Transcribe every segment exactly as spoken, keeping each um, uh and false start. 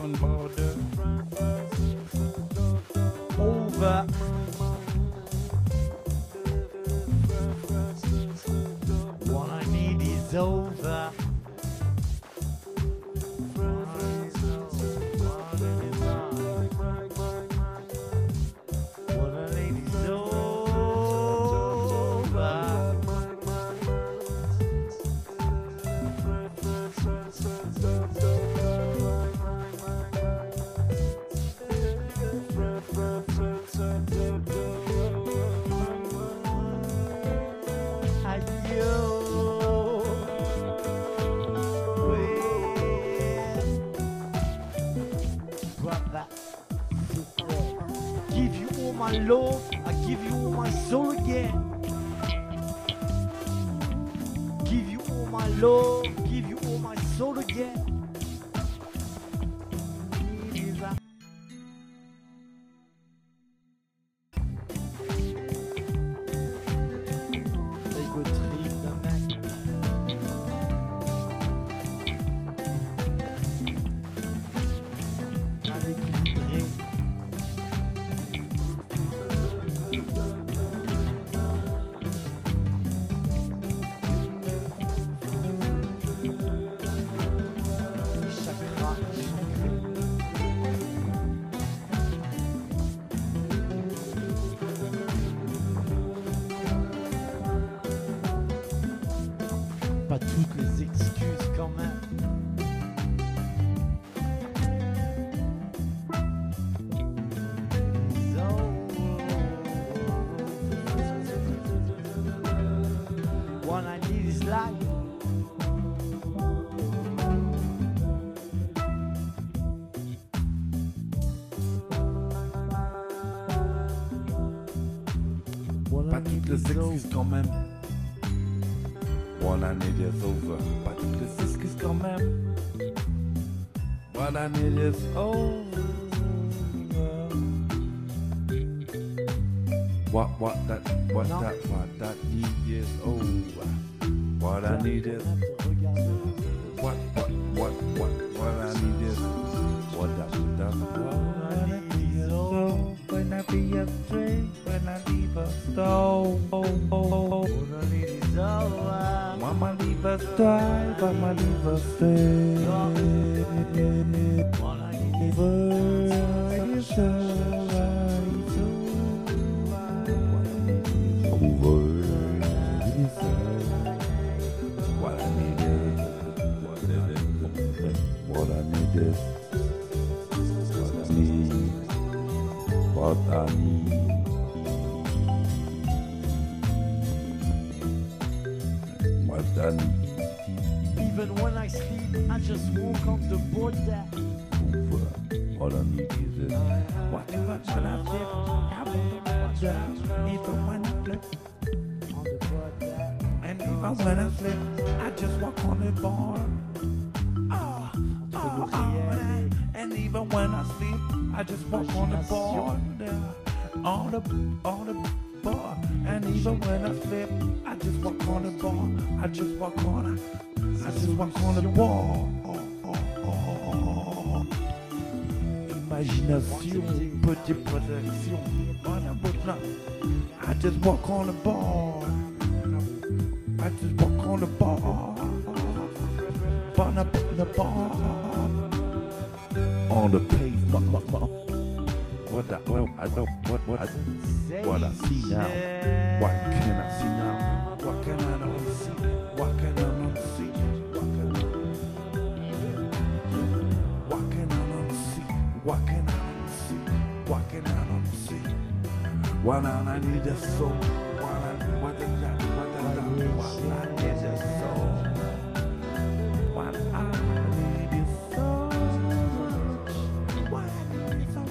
on border. Over. What I need is over. Give you all my love, I give you all my soul again. Give you all my love, give you all my soul again. Ego trip d'un mec. Avec l'hybride. Pas toutes les excuses quand même. What I need is life. Pas toutes les excuses quand même. What I need is over. Pas toutes les excuses quand même. What I need is over. What, what, that, what, Non. that, what, that need is over. What I need is. What, what, what, what, what I need is. What, that, that, what I need is over. When I be astray, when I leave a stone. What I need is over. Mama leave us die, mama leave us stay. What I need is Over, it's over, it's over. What I need is, what I need is, what I need, what I need. What I need. even when I sleep, I just walk on the border. What I need is this. Whatever when I sleep, I want to watch even when I sleep. On the border. And even when I sleep, I just walk on the bar. Oh, oh, oh. And even when I sleep, I just walk on the bar. On the, on the bar. And even when I sleep, I just walk on the bar. I just walk on it. I just walk on the bar. Oh, oh, oh, oh. Imagination, petite protection. I just walk on the bar. I just walk on the bar. Burn up in the bar. On the pavement. What I, well, I don't, what, what, I, what I see now. What can I see now? What can I not see? What can I not see? What can I not see? What can I not see? What can I not see? What I need a soul. What I, what is that? What is that? What I need a soul. What I need is soul. What I need is soul.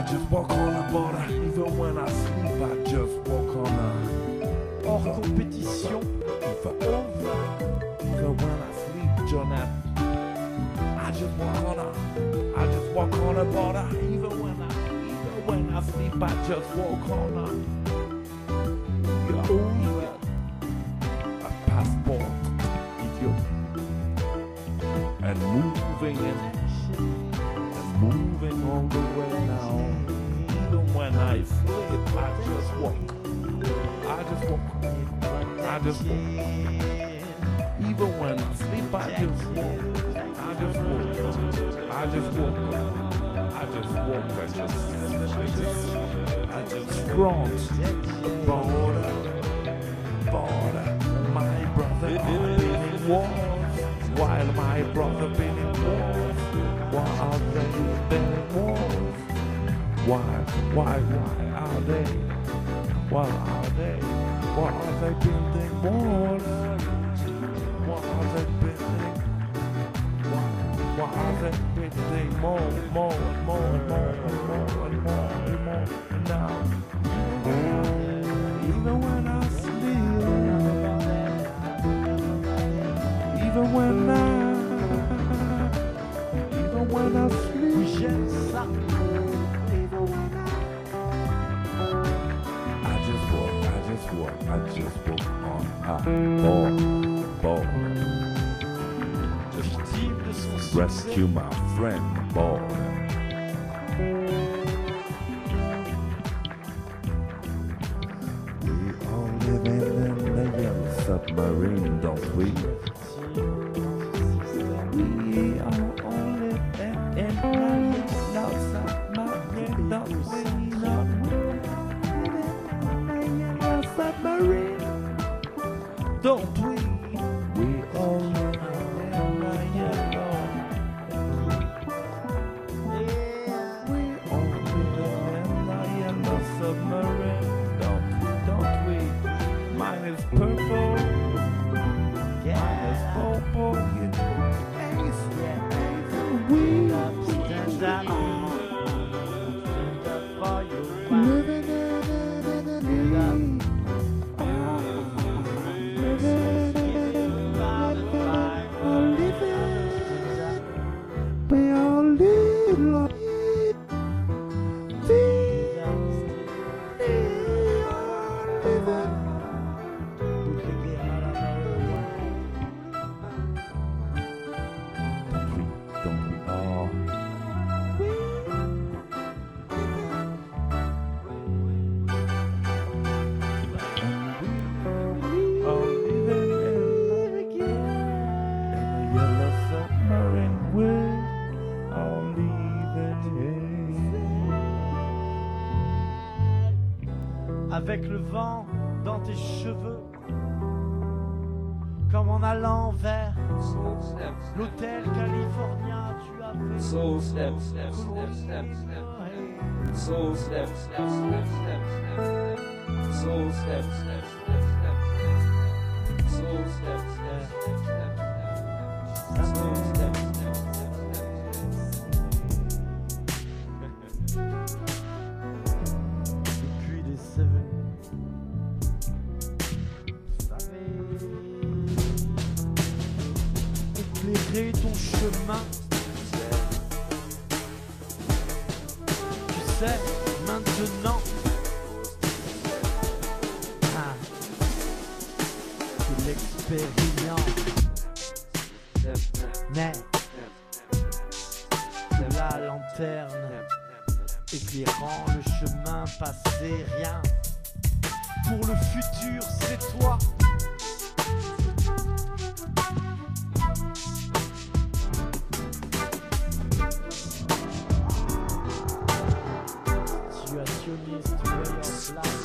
just walk on the border. Even when I sleep, I just walk on the Hors compétition. Even, even when I sleep, Jonah, I just walk on a, I just walk on the border. Even when I, even when I sleep, I just walk on a, yeah, yeah. A passport, Ethiopia, and moving and, and moving all the way now. Even when I sleep, I just walk. I just walk. I just walk. Even when I sleep, I just walk. I just walk. I just walk. I just walk. I just, I just, I just front the border, border. My brother been in wars, while my brother been in wars. Why are they been in wars? Why, why, why are they? Why are they? Why are they building walls? Why are they building? Why, why are they building more, more, and more, and more, and more, and more, and more? And now, even when I sleep, even when I, even when I sleep, even when I. I just walk, I just walk, I just walk on a ball, ball. Just rescue my friend, ball. We all living in the yellow submarine, don't we? We all living in the yellow submarine, don't we? Submarine, don't we? We all live in a yellow. We all live in a yellow submarine, don't, don't we? Mine is purple, mine is purple, you know. Ace, ace, we stand up, stand up for you. Living in we all live like it. We all live. Don't we, don't we all? All living in a yellow submarine with. Avec le vent dans tes cheveux, comme en allant vers l'hôtel californien, tu as fait Soul step, step, step, step, step. Soul step, step, step, step, step. Soul step, step, step, step, step. Soul step, step, step, step, step. Soul step, step, step, step, step. Depuis des seven. Éclairer ton chemin. Tu sais, maintenant. Ah, que l'expérience naît de la lanterne, éclairant le chemin passé, rien. Pour le futur, c'est toi. Situationniste, voyant place.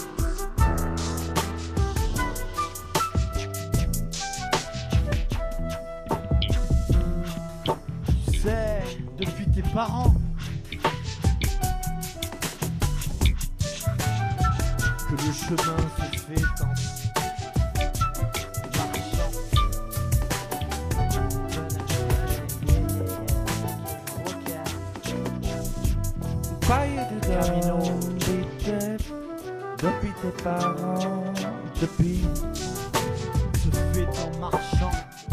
Tu sais, depuis tes parents, que le chemin se fait en marchant. Fire. du Camino. Beach, depuis tes parents, depuis se fait en marchant.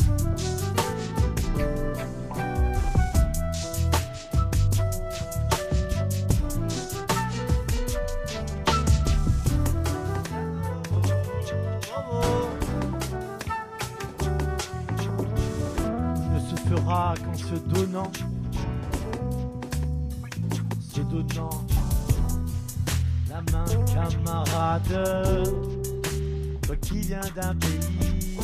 Ne se fera qu'en se donnant, se donnant la main, camarade. Toi qui viens d'un pays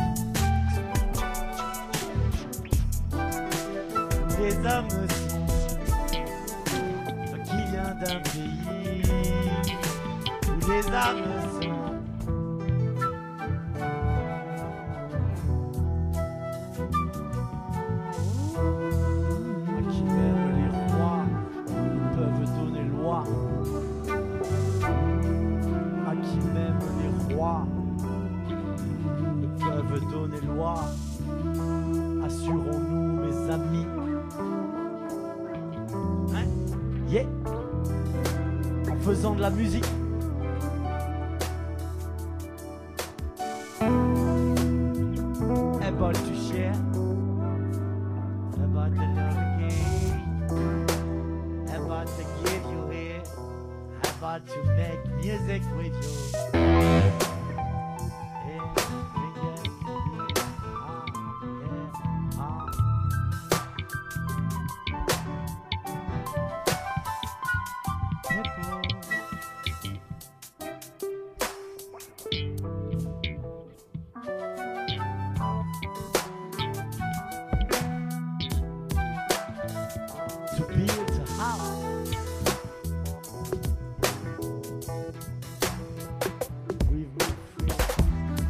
où les âmes sont, toi qui viens d'un pays où les âmes sont. Moi qui m'aime les rois, ils peuvent donner loi. À qui m'aime les rois ne peuvent donner loi. Assurons-nous, mes amis. Hein? Yeah. En faisant de la musique. About to share. About to love again. About to give you here. About to make music with you. Yeah, yeah, yeah, ah, yeah, ah. People. To build a house. With my friend.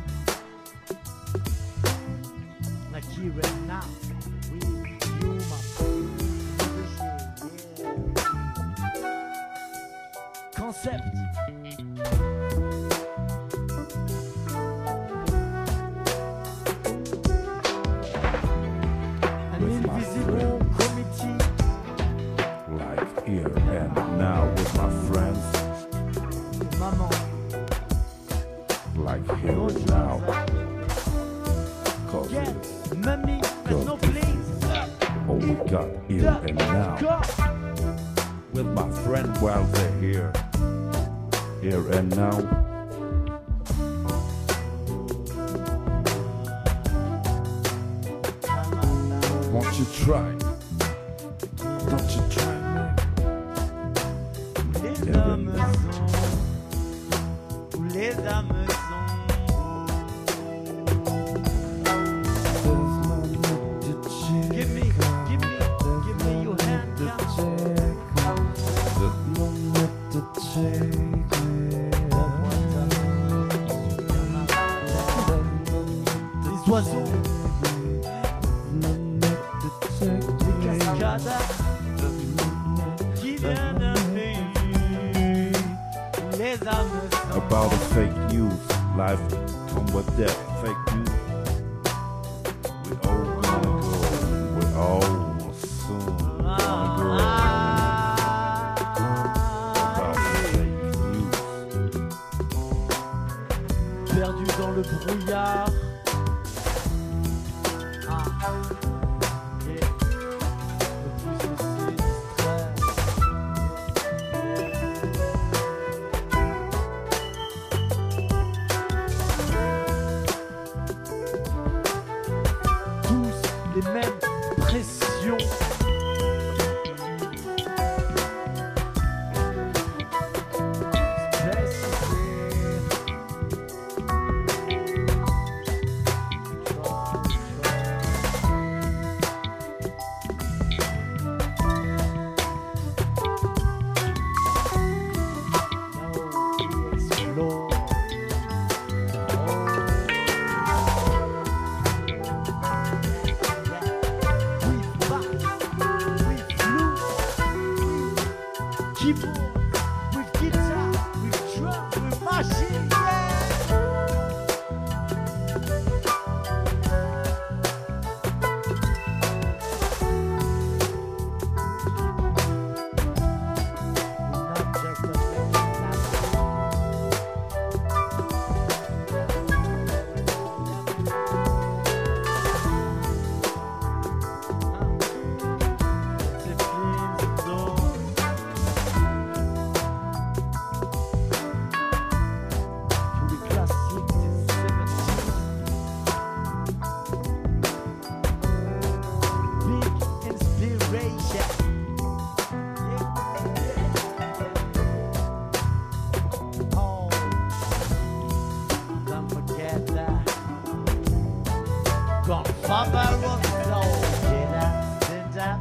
Like here and now. With you, my friend. Yeah. Concept. An invisible committee. like here and now with my friends, Maman. like here and now. Cause Yeah, it's mommy, there's no place. all we got here and now. Go. With my friend while they're here, here and now. Won't you try? Don't you try me? Les âmes sont, où les âmes sont. There's no need to check. Give me, give me, give me your hand, to yeah. check. There's no need to check. Les oiseaux, les cascades, qui viennent d'un pays où les âmes sont. About a fake news, life come with that fake news. We all gonna go, we all soon gonna go. About fake news, Perdu dans le brouillard. Ah, yeah. Le plus aussi distrait. Tous les mêmes pressions. Papa Roxo, get up, stand up.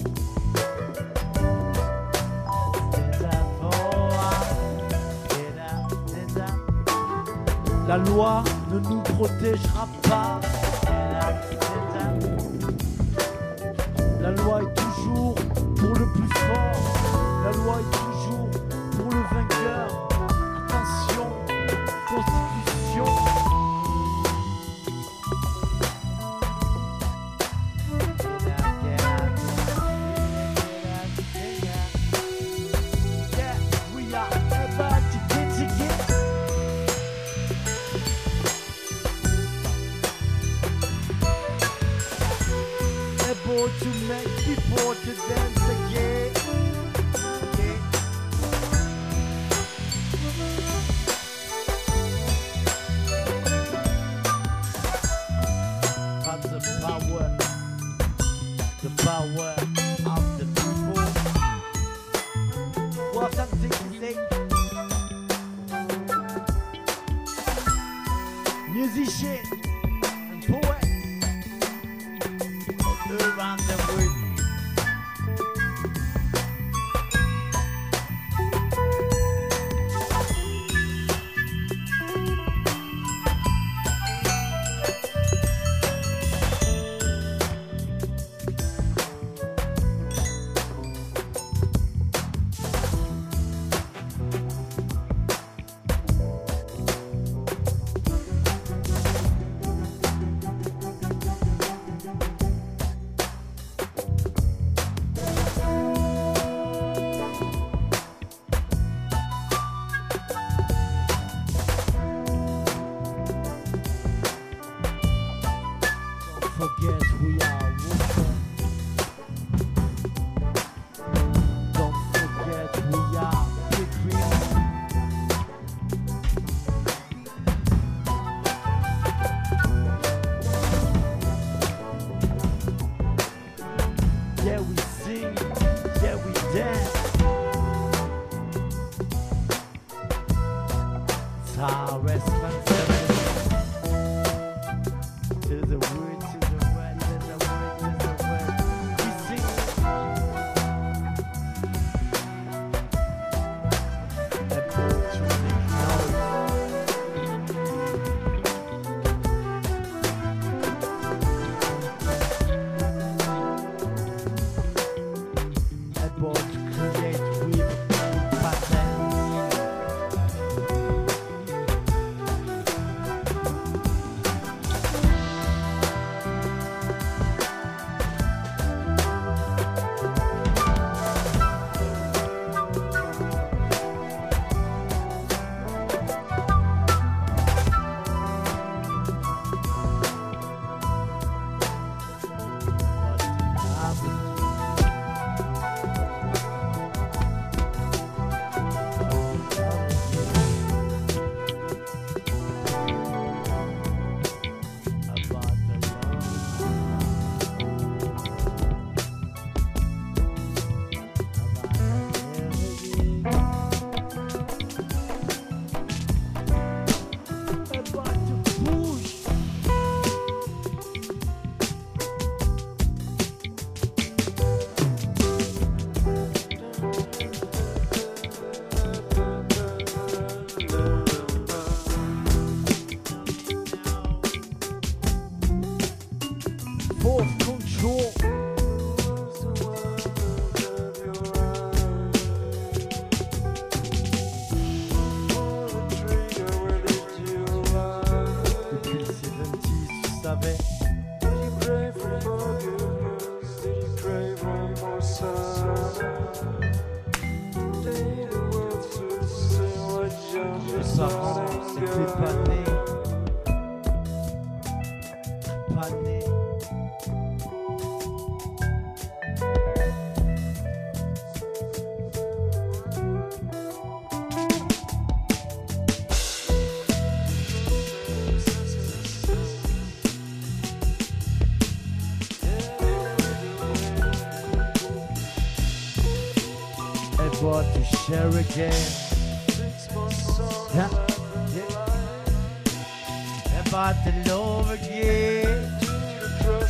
Stand up for us. Get up, stand up. La loi ne nous protégera pas. Get up, stand up. La loi est toujours pour le plus fort. La loi est toujours pour le vainqueur. Attention, Constitution. To make people to dance again. Yeah. But the power, the power of the people. Well, something to say. Musicians and poets around the world. Forget we are women. Don't forget we are pickering. Yeah, we sing, yeah, we dance. It's our responsibility to the world, to the world, to the world, to the world. We sing. And to make noise. About to create with patterns. Force control. Depuis le soixante-dix, tu savais. Le savant n'était pas né. Pas né. About to share again. Yeah. Yeah. About to love again.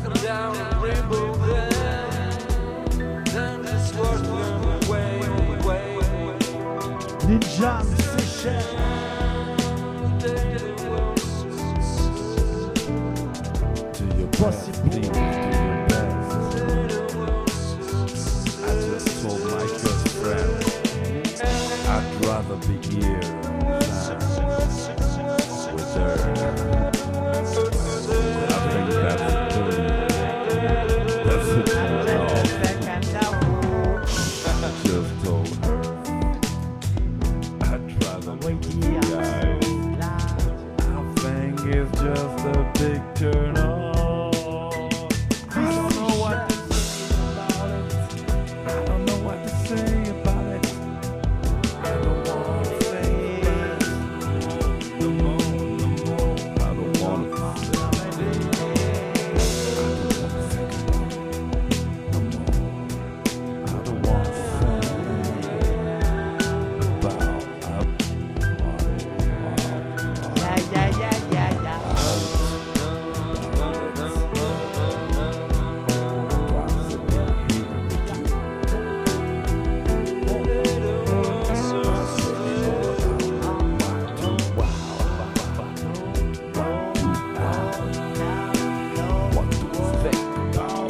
them down and remove them. Then just wash them away, away, away. Ninja, c'est cher. Do your best, please, do your best. I just told my good friend I'd rather be here than with her. I think that's good. That's it for all. I just told her I'd rather be with you guys. I think it's just a big turn on. I don't know what to say about it. I don't know what to say about it. I don't want to say it. The more, the more, I don't want to say it. I don't want to think about it. The more, I don't want to say it. About, Yeah, yeah, yeah, yeah, yeah. what do you think about?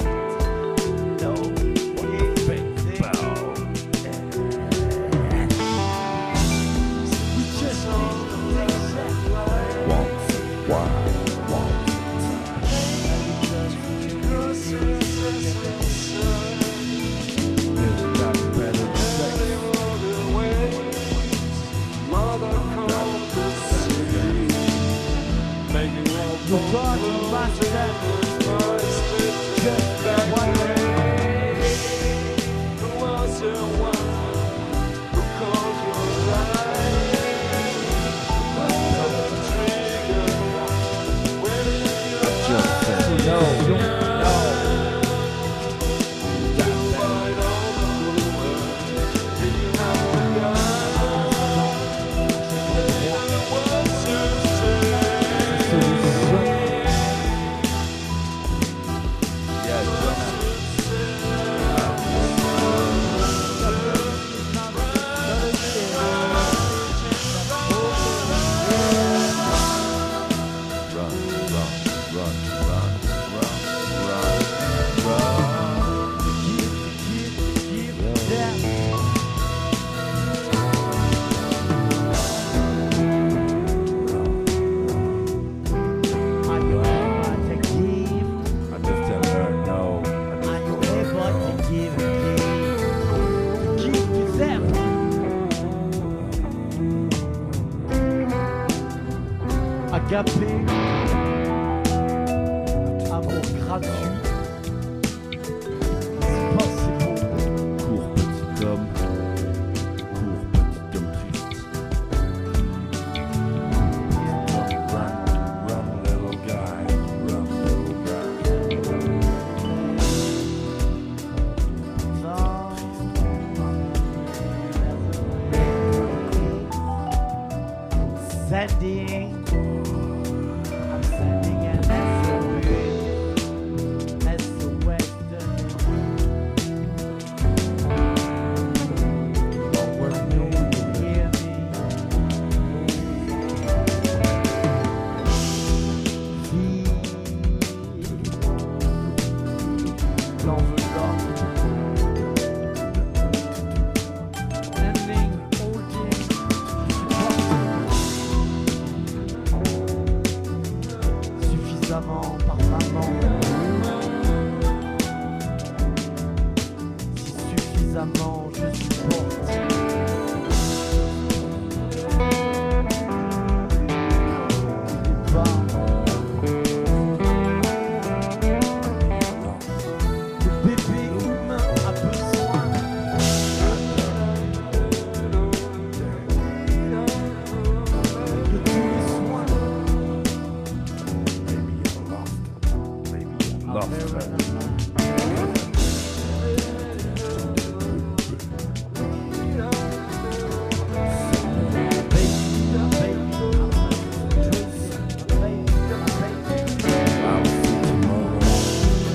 Once a while, once a time. It's got better sex. Making love The God of Master, just one way. just said no. No. Agapé, amour gratuit, c'est pas si beau. Cours petit homme, cours petit homme triste. Run, run little guy, run little guy. Sending, I'm sending an S O S, S O S to oh, where you hear me. Vive l'enveloppe. Sending, holding, suffisamment par maman, si suffisamment je supporte. Pas. Le bébé humain a besoin de tous les soins. Lost her. I'll see tomorrow.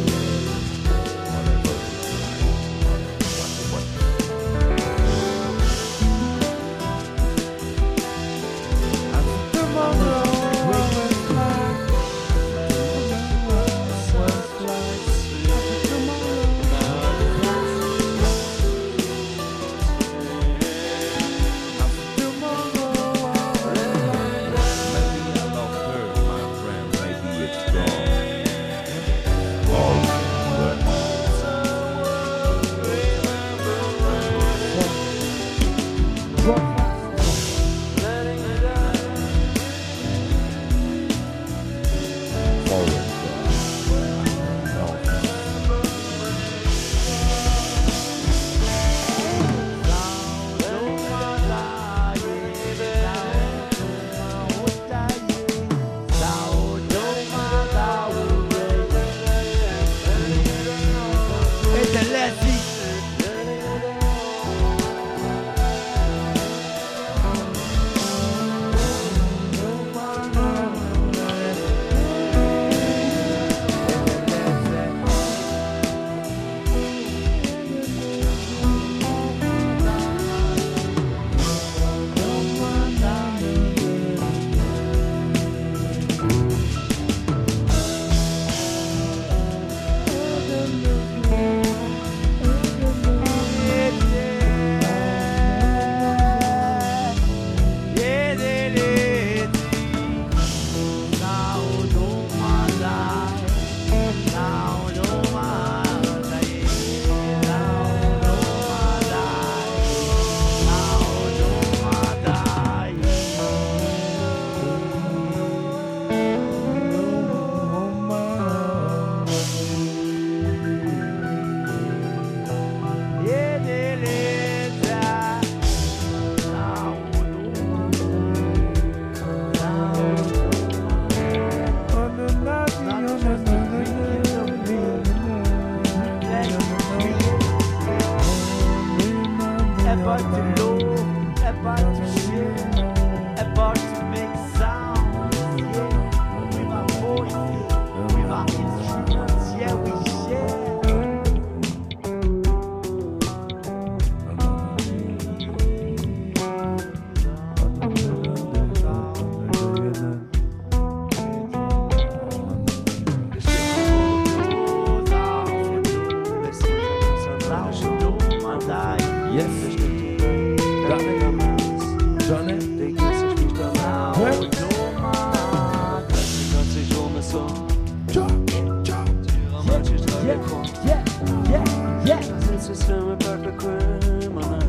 system back the criminal.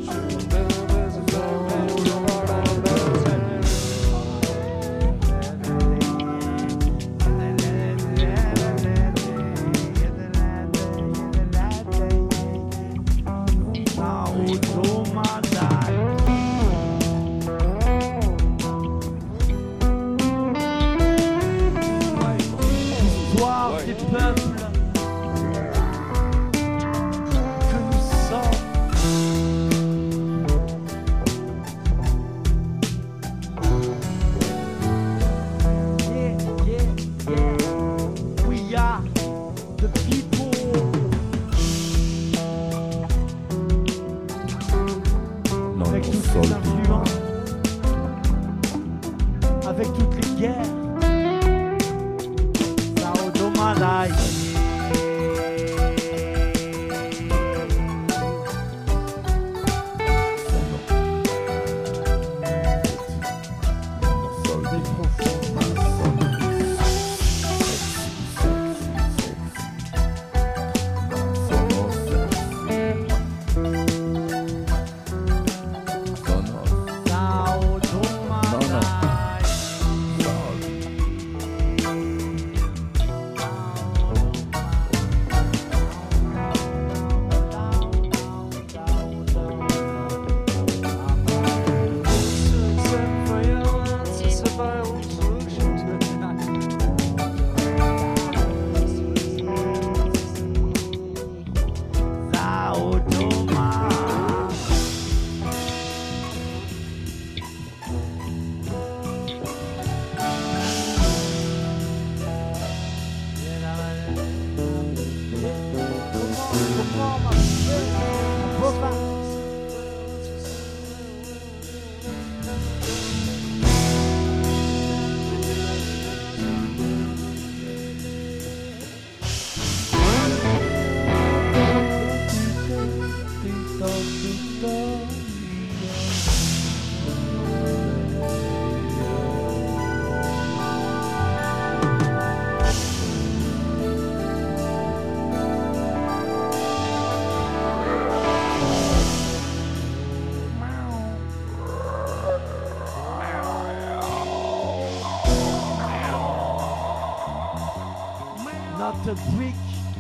Not a brick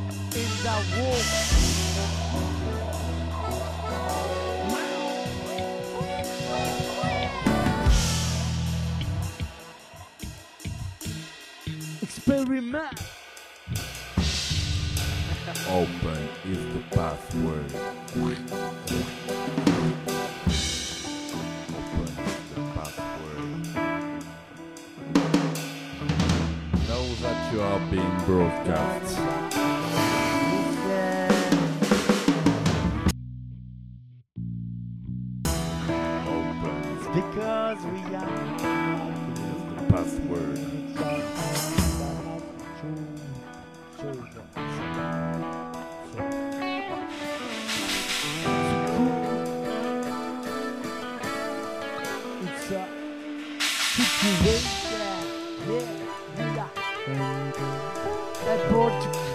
in the wall. Experiment. Open is the password. Open is the password. Know that you are being broadcast. Open is Because we are the password. It's a situation, yeah, yeah. That brought to create.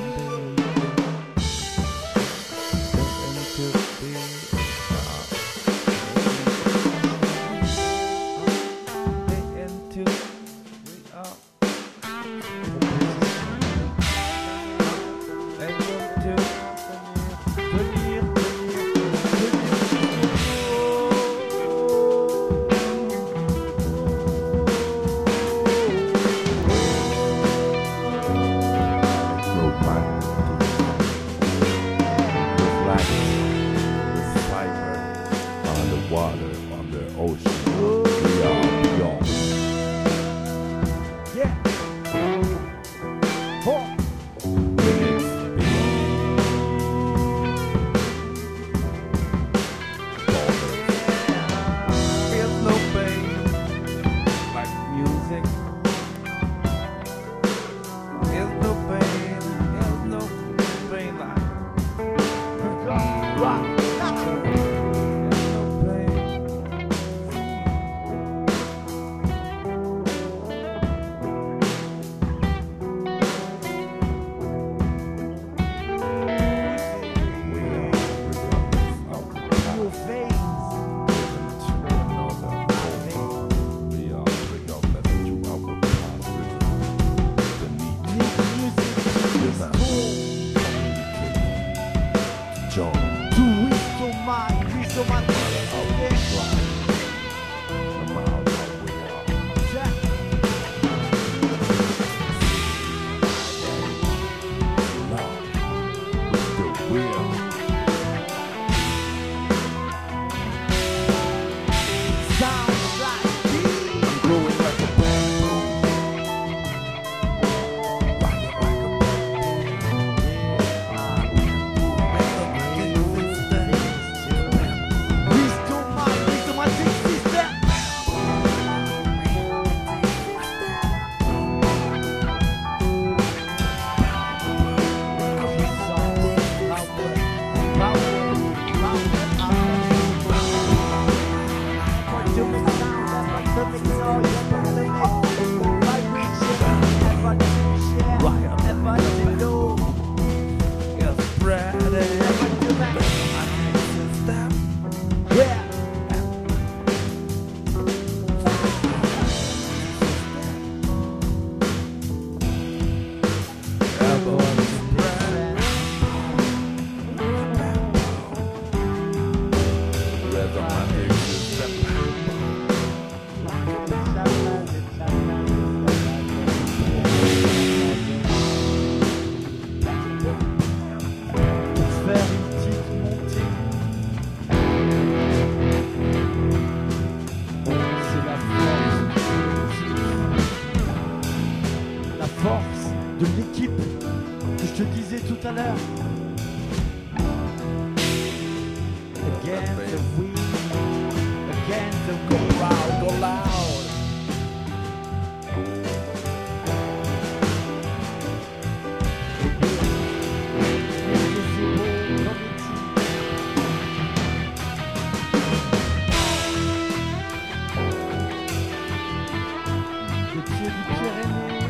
Water on the ocean. We are beyond. Yeah. Oh. Feels no pain like music. Feels no pain. Feels no pain like rock. Joe. Do it so much, we so much. Okay. Jack. Sounds like this. I'm growing like a bamboo. Rocking like a Wisdom, my wisdom, my big sister. It's Friday. I can't stop. Yeah. Rhythm, I need to step. Faire une petite montée. C'est la force. La force de l'équipe que je te disais tout à l'heure. Against the wind, against the Go wind. loud, go loud. Invisible committee. Les pieds du Pyrénées.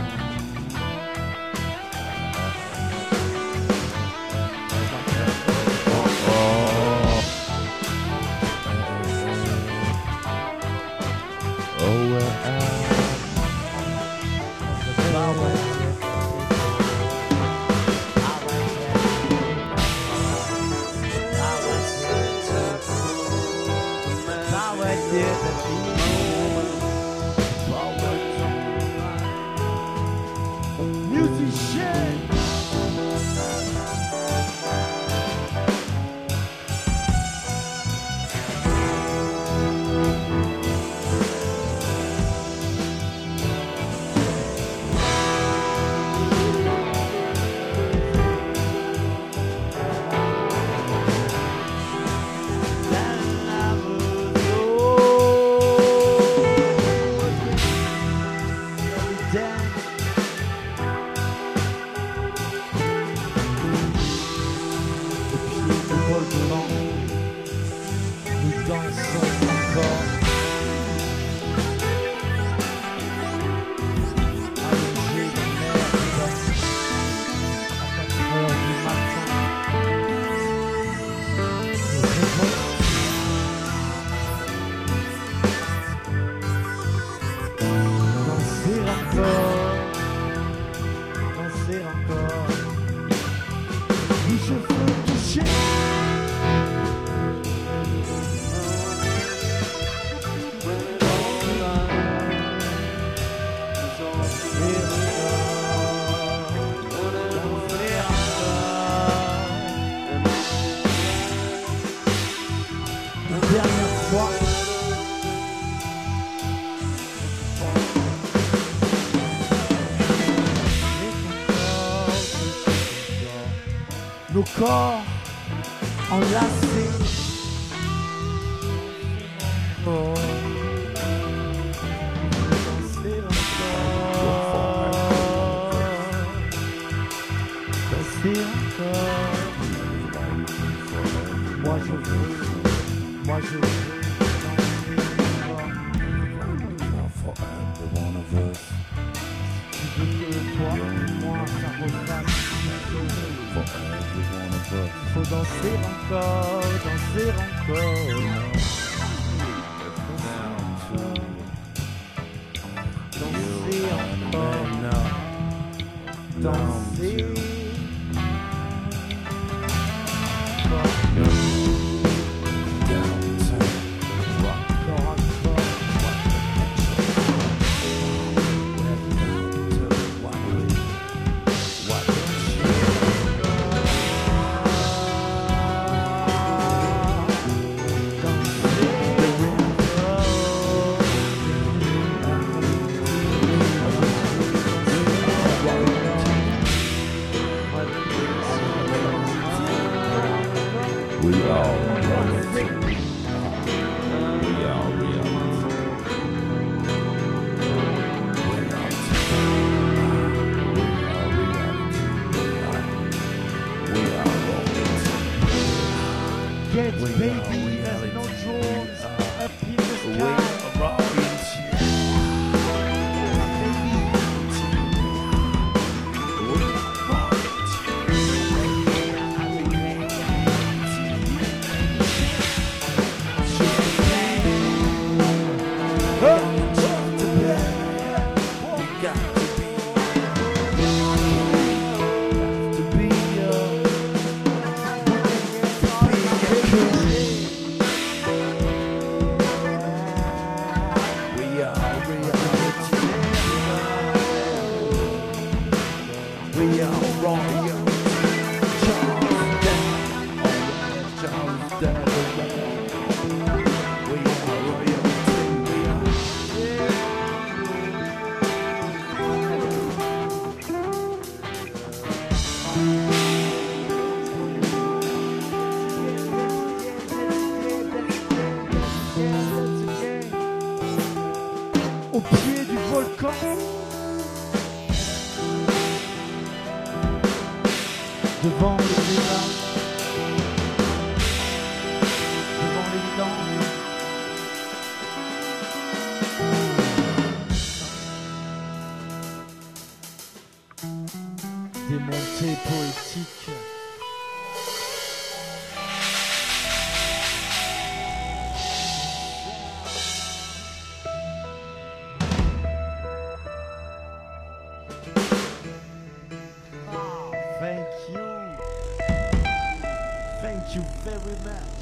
Oh, well, Musician. Nous dansons encore. Allongés de merde à quatre heures du matin. Nous révoltons. Danser encore, danser encore. Les cheveux touchés. Une dernière fois. Nos corps enlacés. Oh. Danser encore. Danser encore. Moi je veux, moi je veux danser encore. for every one of us. Tu veux que toi et moi ça refasse. For every one of us. Faut danser encore, danser encore. Danser encore. Danser. We are royalty. We are reality. Royalty. We are reality. We are royalty. Get We baby, are there's no reality. drones up in the We sky. are royalty. We are royal. Charles Darwin. We are royalty. We are. Au pied du volcan. Devant le débat, devant l'évidence, des montées poétiques. Thank you. Thank you very much.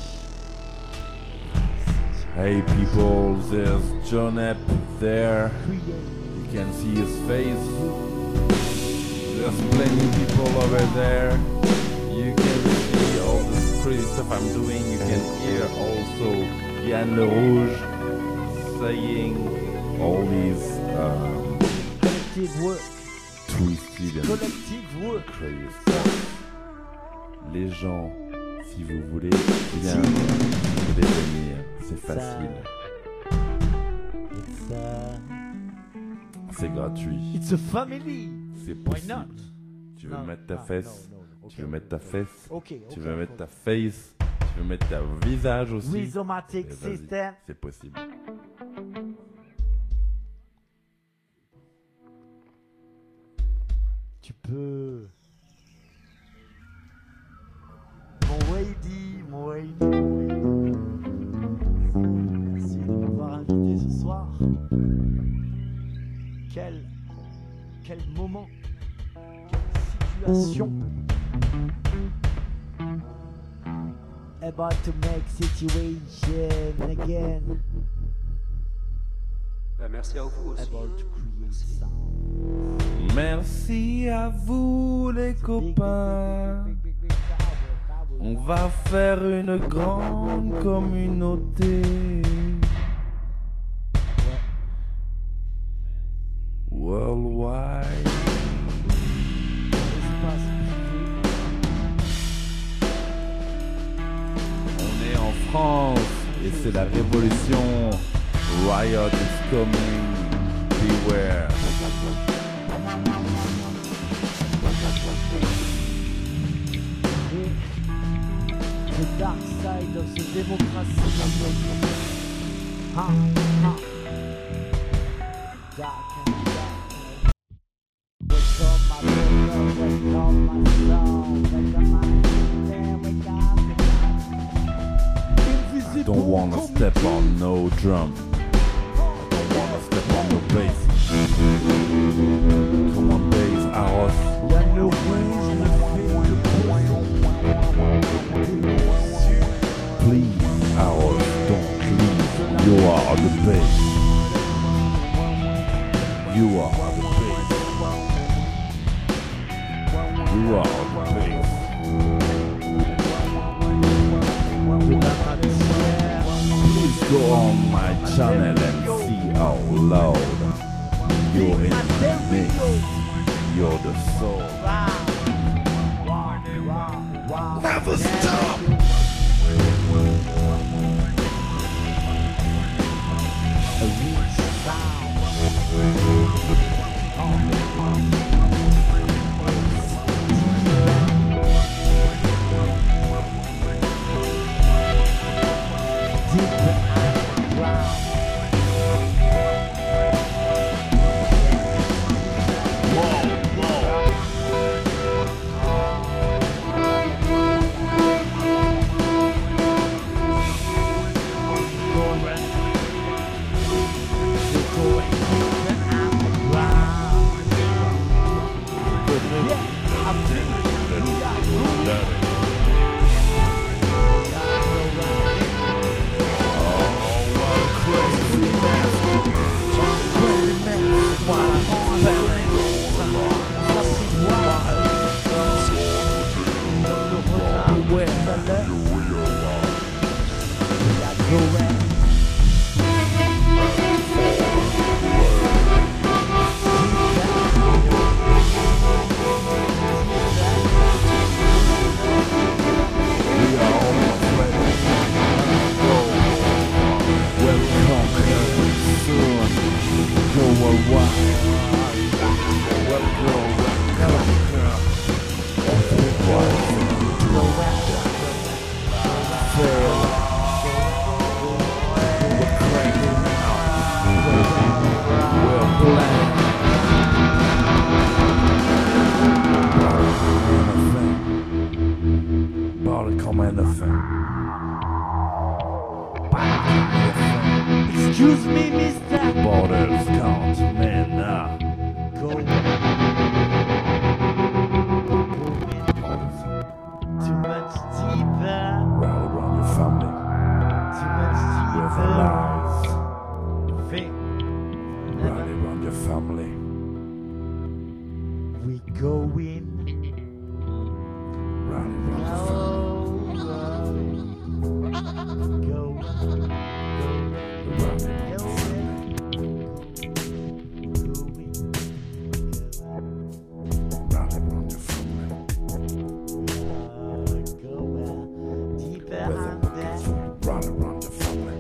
Hey people, there's John Epp there. You can see his face. There's plenty of people over there. You can see all the crazy stuff I'm doing. You can hear also Yann Le Rouge saying all these um, Collective work. twisted and Collective work. crazy stuff. Les gens, si vous voulez bien vous définir, c'est facile. It's a, C'est gratuit. it's a family. C'est Why possible. not? Tu veux Non, mettre ta non, fesse, non, non, tu ok, veux ok, mettre ta ok. fesse, Ok, tu ok, veux ok, mettre ok. ta face, tu veux mettre ta visage aussi. Rhizomatic Et vas-y, system. c'est possible. Tu peux. Mon Wady, mon Wady, mon Wady. Merci de m'avoir invité ce soir. Quel. Quel moment. Quelle situation. About to make situation again. Ben, merci à vous aussi. About to create sound. Merci à vous les copains. On va faire une grande communauté. Worldwide. On est en France et c'est la révolution. Riot is coming. Beware. The dark side of the democracy. Ha, ha. Dark and dark. Welcome my brother, welcome my son, welcome my there, welcome. Invisible. Don't wanna step on no drum. I don't wanna step on no bass. Come on bass, Aros. Y'a le rouge, le fait que Please, Aros, don't leave. You are the bass. You are the bass. You are the bass. Please go on my channel and see how loud you're in the mix. You're the soul. Never stop. Excuse me, mister. Borders can't men uh, Go too much deeper. rally around your family Too much with deeper. lies. Think Rally around your family. we go in. Rally around your family. Go, go, Rally around go, your go, family. go in. Rally around your family. Go deeper With and a there. rally around your family.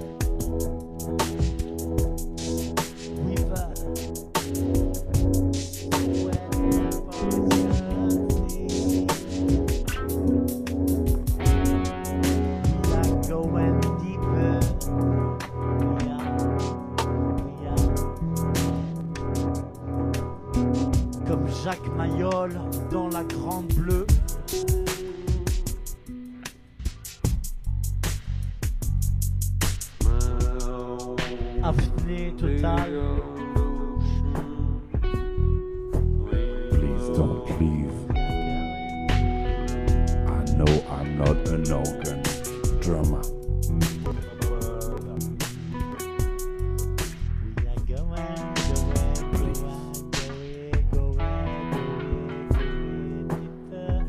Weaver. Going deeper. We are, we are. Comme Jacques Mayol dans la Grande Bleue. Apnée totale. Please don't leave. I know I'm not an organ drummer. We are going, going, going, going, going, going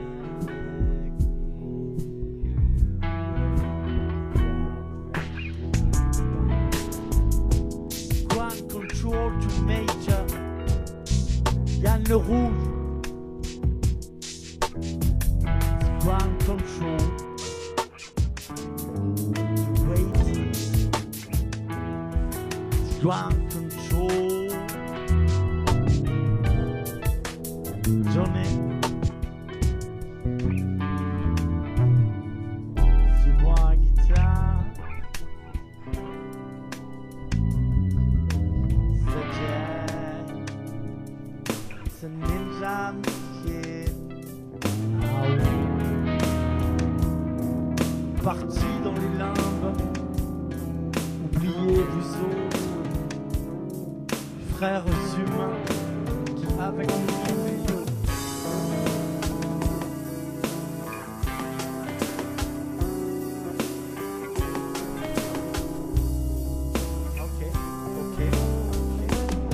deeper. Ground control to major. Yann Le Rouge. Ground control. Wait. Ground control. Johnny. Sur moi guitare. C'est Jack. C'est Ninja Kid. Ah oui. Parti dans les limbes. Oublié du zoo. Frères humains qui avec nous vivent. Ok, ok, ok.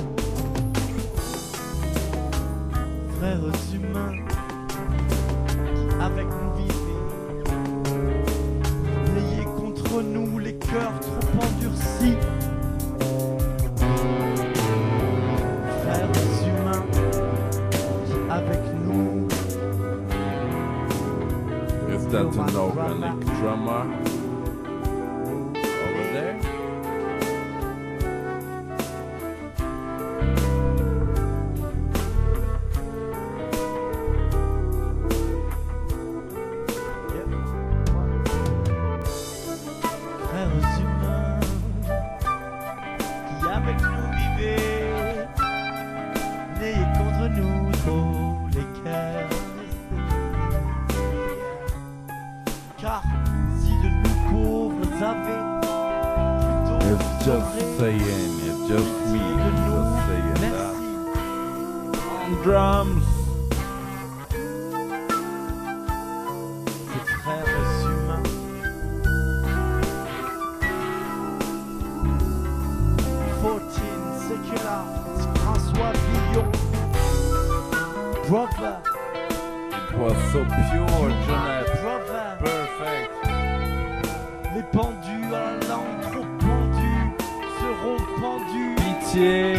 Frères humains qui avec nous vivent. N'ayez contre nous les cœurs trop endurcis. Frères humains qui avec nous. Is that an organic drummer over there? Frères humains qui avec nous vivez, n'ayez contre nous trop les cœurs blessés. Car si de nous pauvres avez plutôt It's just saying, it's just me, de it's nous, just saying that. merci. On drums, So pure, Jonathan. Brother. Perfect. Les pendus à la langue trop pendus seront pendus. Pitié.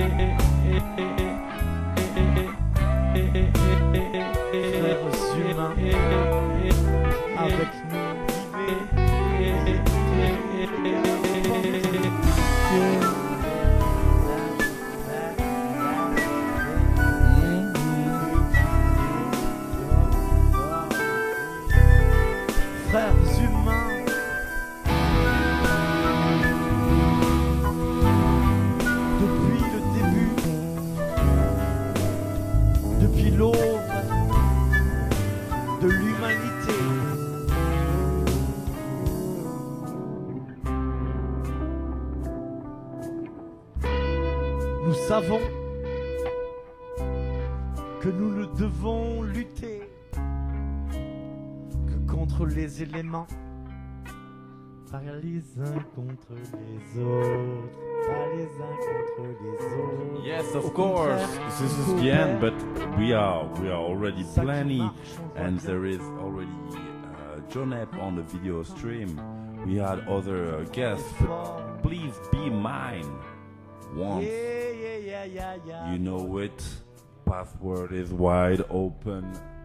Frères humains, avec nous, vivez. Frères humains, depuis le début, depuis l'aube de l'humanité, nous savons que nous ne devons lutter que contre les éléments, pas les uns contre les autres, pas les uns contre les autres. Yes, of Au course. contraire, This is faut the end, faire but we are we are already ça qui plenty, marche, on voit and bien. there is already uh, Jonep on the video stream. We had other uh, guests, but please be mine. Once Yeah, yeah, yeah, yeah, yeah. you know it, password is wide open.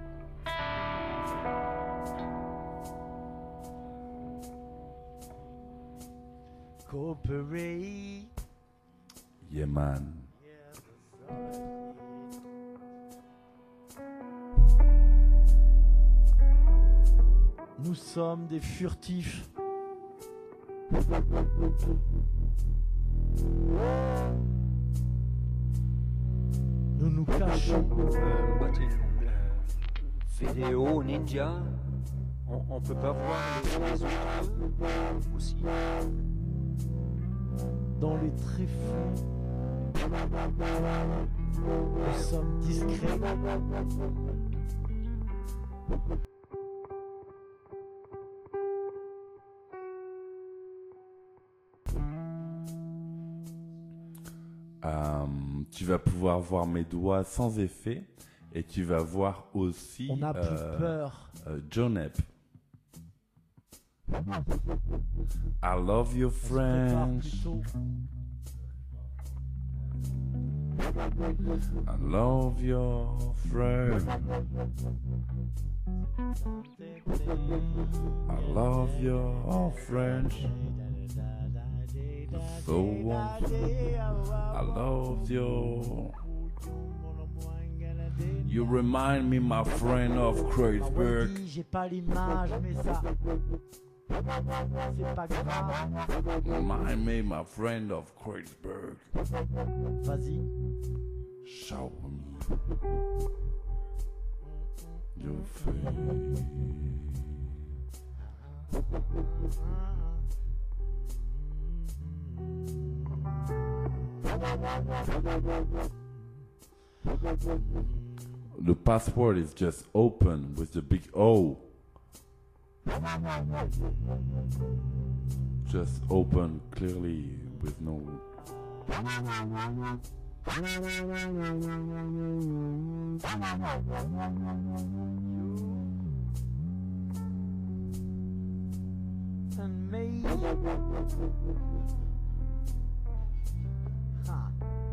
Cooperate. Yeah, man. Nous sommes des furtifs. Nous nous cachons. Euh, Martin, euh, vidéo ninja, on, on peut pas voir les, les autres euh, aussi. Dans les tréfonds. Nous sommes discrets. Euh, tu vas pouvoir voir mes doigts sans effet et tu vas voir aussi On n'a plus euh, peur. euh, Jonep. I love your On se prépare French. plutôt. I love your French. I love your French. So wonderful. I love your. You remind me, my friend, of Ah ouais, Kreuzberg. dis, j'ai pas l'image, mais ça. C'est pas grave. Remind me, my friend, of Kreuzberg. Vas-y. Show me your face. The password is just open with the big O. Just open clearly with no. And me. Ha.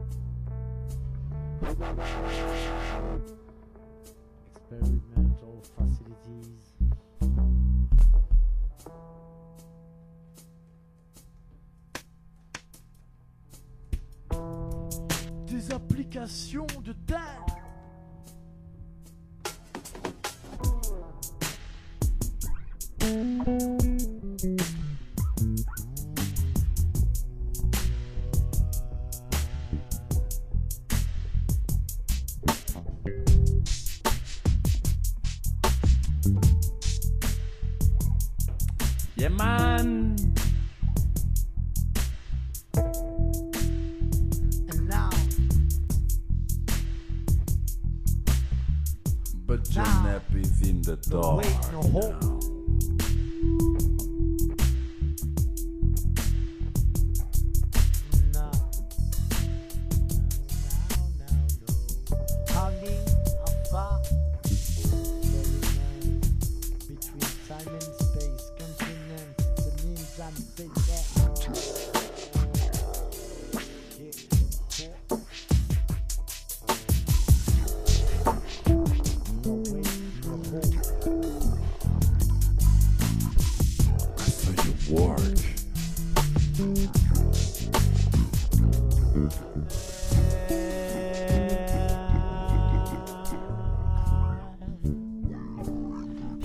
Experimental facilities. Des applications de terre. Yeah, man. And now, But Jonep is in the dark. wait, no hope. now. Now, now, now, no. Honey, I'm far.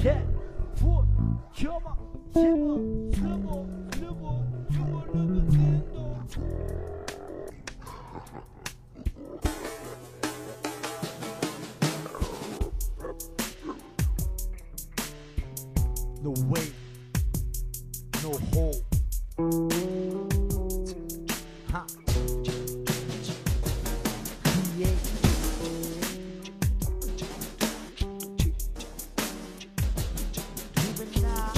ten, four, come on, come on, come on, come on, come on, no way, no hole. Ha. Yeah. Even now,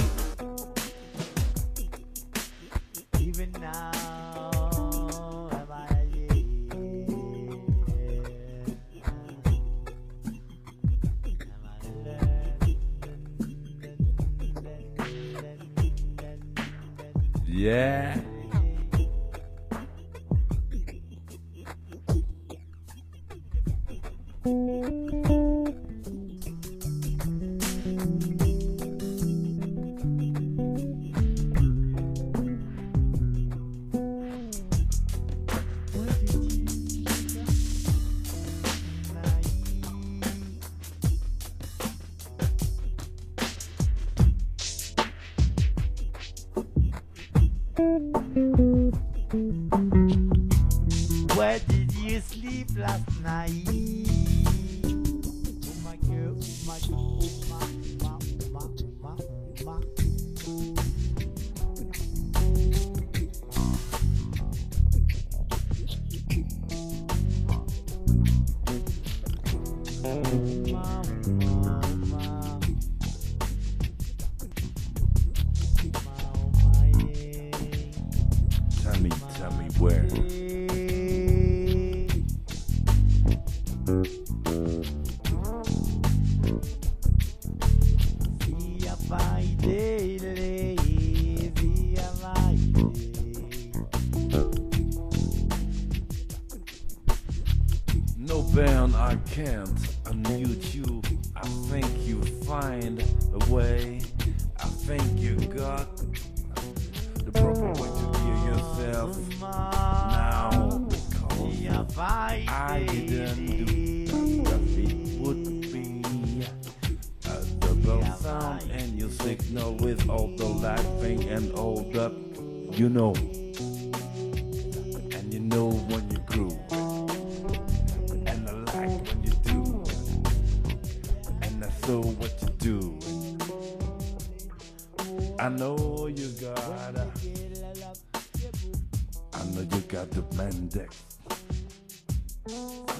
even now, am I Yeah. Where did you sleep last night? Oh my girl, oh my girl, oh my, my, my, my, my. Tell me, tell me where. No band, I can't unmute you. I think you find a way. I think you got the proper way to hear yourself now, because I didn't do that it would be a double sound and your signal with all the laughing and all that, you know, and you know when you groove. And I like when you do, and I saw what you do. I know you got, I know you got the Mendex.